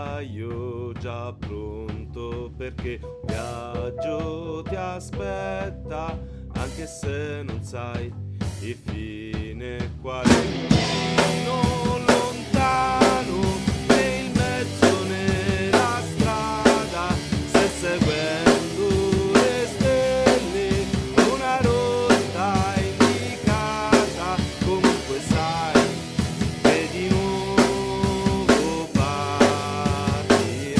bagaglio già pronto, perché un viaggio ti aspetta, anche se non sai il fine qual è. Non lontano, nel mezzo nella strada, se seguendo le stelle, una rotta indicata, comunque sai che di nuovo partirai.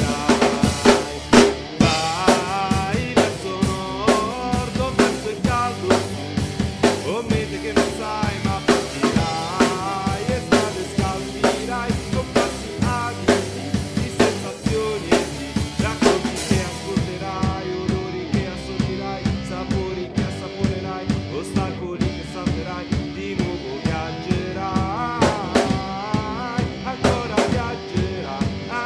Vai verso nord o verso il caldo sud, o mete che non sai ma partirai, e strade scalmirai con passi agili di sensazioni e di racconti che ascolterai, odori che assorbirai, sapori che assaporerai, ostacoli che salterai, di nuovo viaggerai, ancora viaggerai.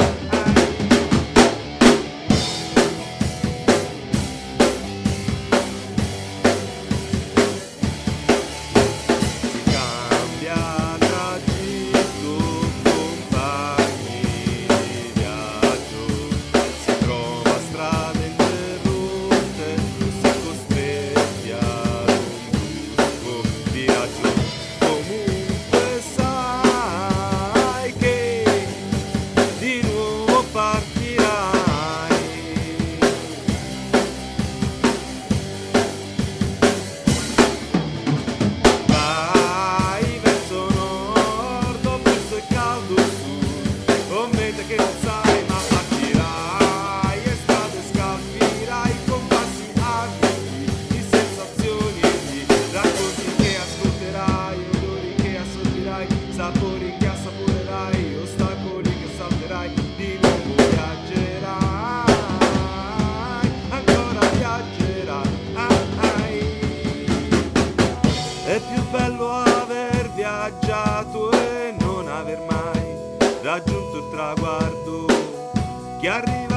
Si cambia tragitto, compagni di viaggio, si trova strade interrotte, si è costretti ad un brusco viaggio. Comunque sai che di nuovo partirai. Vai verso nord o verso il caldo sud, o mete che non sai ma partirai, e strade scalfirai con passi agili di sensazioni e di racconti che ascolterai, odori che assorbirai, sapori che assaporerai, ostacoli che salterai, di nuovo viaggerai, ancora viaggerai. È più bello aver viaggiato e non aver mai raggiunto il traguardo che arriva